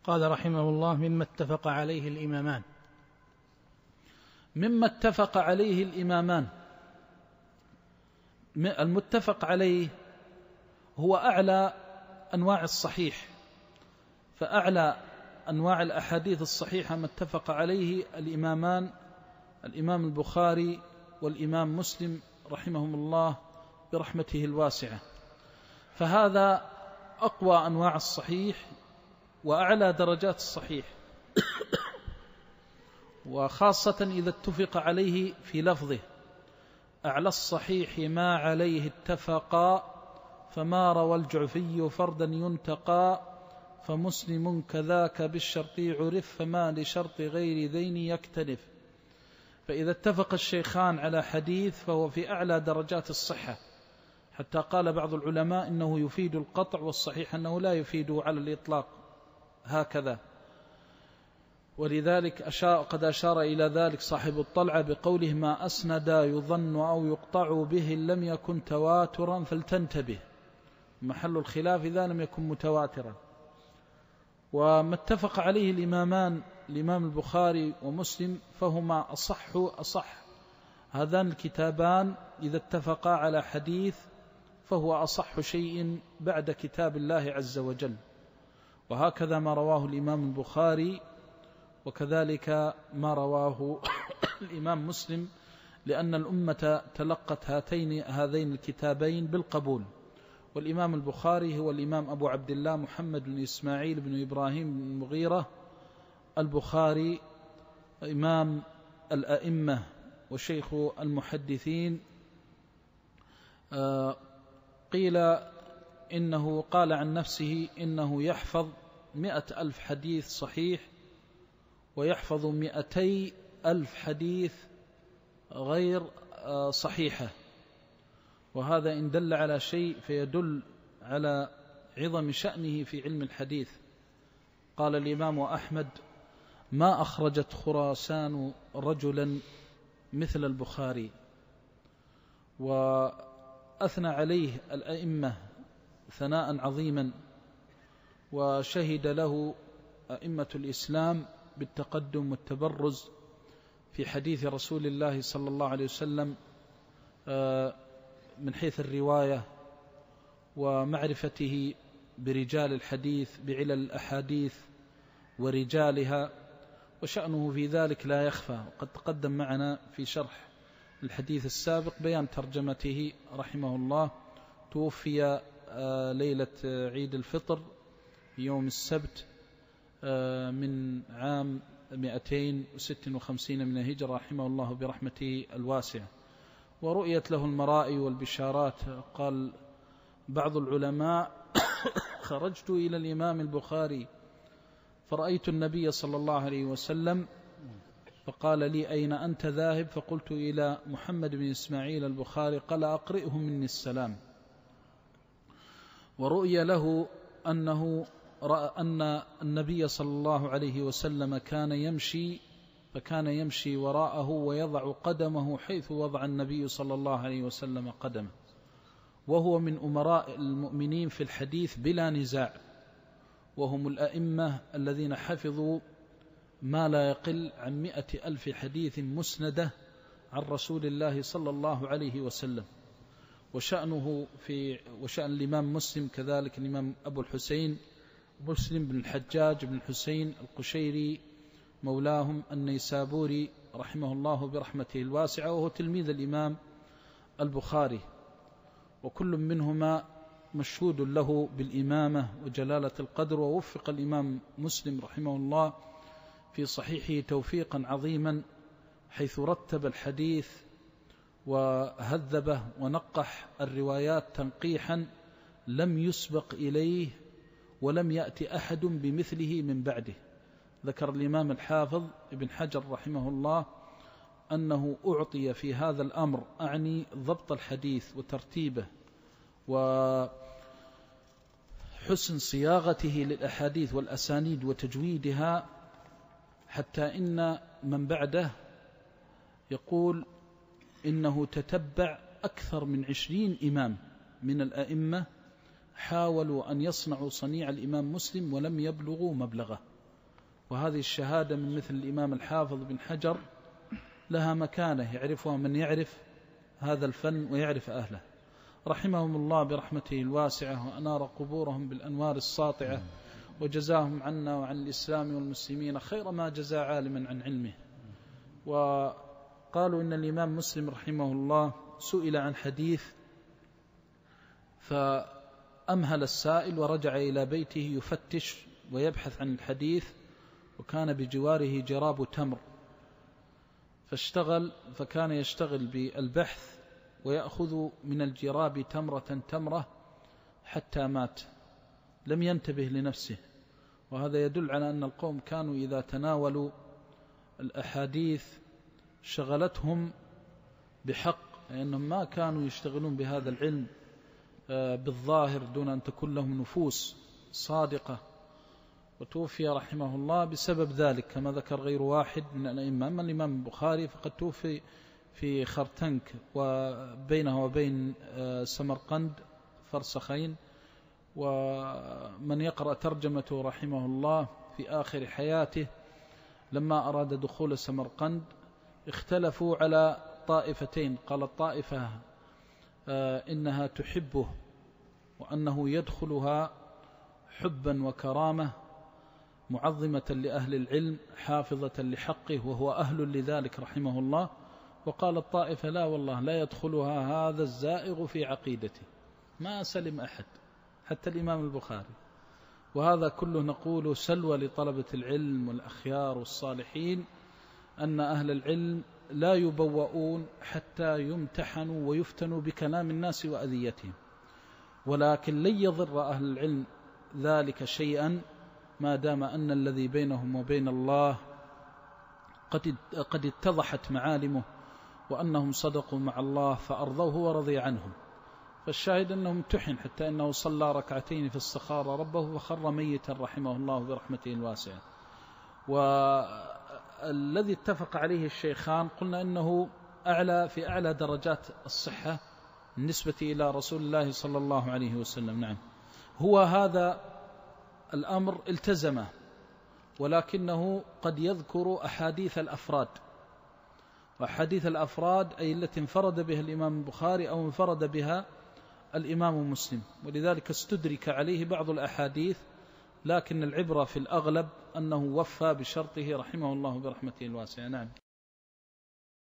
قال رحمه الله: مما اتفق عليه الإمامان. مما اتفق عليه الإمامان، المتفق عليه هو أعلى أنواع الصحيح، فأعلى أنواع الأحاديث الصحيحة ما اتفق عليه الإمامان، الإمام البخاري والإمام مسلم رحمهم الله برحمته الواسعة، فهذا أقوى أنواع الصحيح وأعلى درجات الصحيح، وخاصة إذا اتفق عليه في لفظه: أعلى الصحيح ما عليه اتفقا، فما روى الجعفي فردا ينتقى، فمسلم كذاك بالشرط عرف، فما لشرط غير ذين يكتنف. فإذا اتفق الشيخان على حديث فهو في أعلى درجات الصحة، حتى قال بعض العلماء إنه يفيد القطع، والصحيح أنه لا يفيد على الإطلاق هكذا. ولذلك قد أشار إلى ذلك صاحب الطلعة بقوله: ما أسند يظن أو يقطع به لم يكن تواترا فلتنتبه. محل الخلاف إذا لم يكن متواترا. وما اتفق عليه الإمامان، الإمام البخاري ومسلم، فهما أصح هذان الكتابان إذا اتفقا على حديث فهو أصح شيء بعد كتاب الله عز وجل. وهكذا ما رواه الإمام البخاري، وكذلك ما رواه الإمام مسلم، لأن الأمة تلقت هذين الكتابين بالقبول. والإمام البخاري هو الإمام أبو عبد الله محمد بن إسماعيل بن إبراهيم بن المغيرة البخاري، إمام الأئمة وشيخ المحدثين. قيل إنه قال عن نفسه إنه يحفظ 100,000 حديث صحيح، ويحفظ 200,000 حديث غير صحيحة. وهذا إن دل على شيء فيدل على عظم شأنه في علم الحديث. قال الإمام أحمد: ما أخرجت خراسان رجلا مثل البخاري. وأثنى عليه الأئمة ثناء عظيما، وشهد له أئمة الإسلام بالتقدم والتبرز في حديث رسول الله صلى الله عليه وسلم من حيث الرواية ومعرفته برجال الحديث، بعلل الأحاديث ورجالها، وشأنه في ذلك لا يخفى. وقد تقدم معنا في شرح الحديث السابق بيان ترجمته رحمه الله. توفي ليلة عيد الفطر يوم السبت من عام 256 من الهجرة رحمه الله برحمته الواسعة. ورؤيت له المرائي والبشارات. قال بعض العلماء: خرجت إلى الإمام البخاري فرأيت النبي صلى الله عليه وسلم فقال لي: أين أنت ذاهب؟ فقلت: إلى محمد بن إسماعيل البخاري. قال: أقرئه مني السلام. ورؤي له أنه رأى أن النبي صلى الله عليه وسلم كان يمشي، فكان يمشي وراءه ويضع قدمه حيث وضع النبي صلى الله عليه وسلم قدمه، وهو من أمراء المؤمنين في الحديث بلا نزاع، وهم الأئمة الذين حفظوا ما لا يقل عن 100,000 حديث مسندة عن رسول الله صلى الله عليه وسلم. وشأن الإمام مسلم كذلك، الإمام أبو الحسين مسلم بن الحجاج بن الحسين القشيري مولاهم النيسابوري رحمه الله برحمته الواسعة، وهو تلميذ الإمام البخاري. وكل منهما مشهود له بالإمامة وجلالة القدر. ووفق الإمام مسلم رحمه الله في صحيحه توفيقا عظيما، حيث رتب الحديث وهذبه ونقح الروايات تنقيحا لم يسبق إليه ولم يأتي أحد بمثله من بعده. ذكر الإمام الحافظ ابن حجر رحمه الله أنه أعطي في هذا الأمر، أعني ضبط الحديث وترتيبه وحسن صياغته للأحاديث والأسانيد وتجويدها، حتى إن من بعده يقول إنه تتبع أكثر من 20 إمام من الأئمة حاولوا أن يصنعوا صنيع الإمام مسلم ولم يبلغوا مبلغه. وهذه الشهادة من مثل الإمام الحافظ بن حجر لها مكانة يعرفها من يعرف هذا الفن ويعرف أهله، رحمهم الله برحمته الواسعة، وأنار قبورهم بالأنوار الساطعة، وجزاهم عنا وعن الإسلام والمسلمين خير ما جزى عالما عن علمه. وقالوا إن الإمام مسلم رحمه الله سئل عن حديث فأمهل السائل ورجع إلى بيته يفتش ويبحث عن الحديث، وكان بجواره جراب تمر، فكان يشتغل بالبحث ويأخذ من الجراب تمرة تمرة حتى مات، لم ينتبه لنفسه. وهذا يدل على أن القوم كانوا إذا تناولوا الأحاديث شغلتهم بحق، لأنهم ما كانوا يشتغلون بهذا العلم بالظاهر دون أن تكون لهم نفوس صادقة. وتوفي رحمه الله بسبب ذلك كما ذكر غير واحد من الأئمة. أما الإمام البخاري فقد توفي في خرتنك وبينه وبين سمرقند فرسخين، ومن يقرأ ترجمته رحمه الله في آخر حياته لما أراد دخول سمرقند اختلفوا على طائفتين، قال الطائفة إنها تحبه وأنه يدخلها حبا وكرامة معظمة لأهل العلم حافظة لحقه وهو أهل لذلك رحمه الله، وقال الطائفة لا والله لا يدخلها هذا الزائغ في عقيدته. ما سلم أحد حتى الإمام البخاري. وهذا كله نقول سلوى لطلبة العلم والأخيار والصالحين، أن أهل العلم لا يبوؤون حتى يمتحنوا ويفتنوا بكلام الناس وأذيتهم، ولكن لن يضر أهل العلم ذلك شيئا ما دام أن الذي بينهم وبين الله قد اتضحت معالمه، وأنهم صدقوا مع الله فأرضوه ورضي عنهم. فالشاهد أنه امتحن حتى أنه صلى ركعتين في الصخارة ربه فخر ميتا رحمه الله برحمته الواسعة. والذي اتفق عليه الشيخان قلنا أنه في أعلى درجات الصحة بالنسبة إلى رسول الله صلى الله عليه وسلم. نعم، هو هذا الأمر التزمه، ولكنه قد يذكر أحاديث الأفراد، وأحاديث الأفراد أي التي انفرد بها الإمام البخاري أو انفرد بها الإمام مسلم، ولذلك استدرك عليه بعض الأحاديث، لكن العبرة في الأغلب أنه وفى بشرطه رحمه الله برحمته الواسعة. نعم.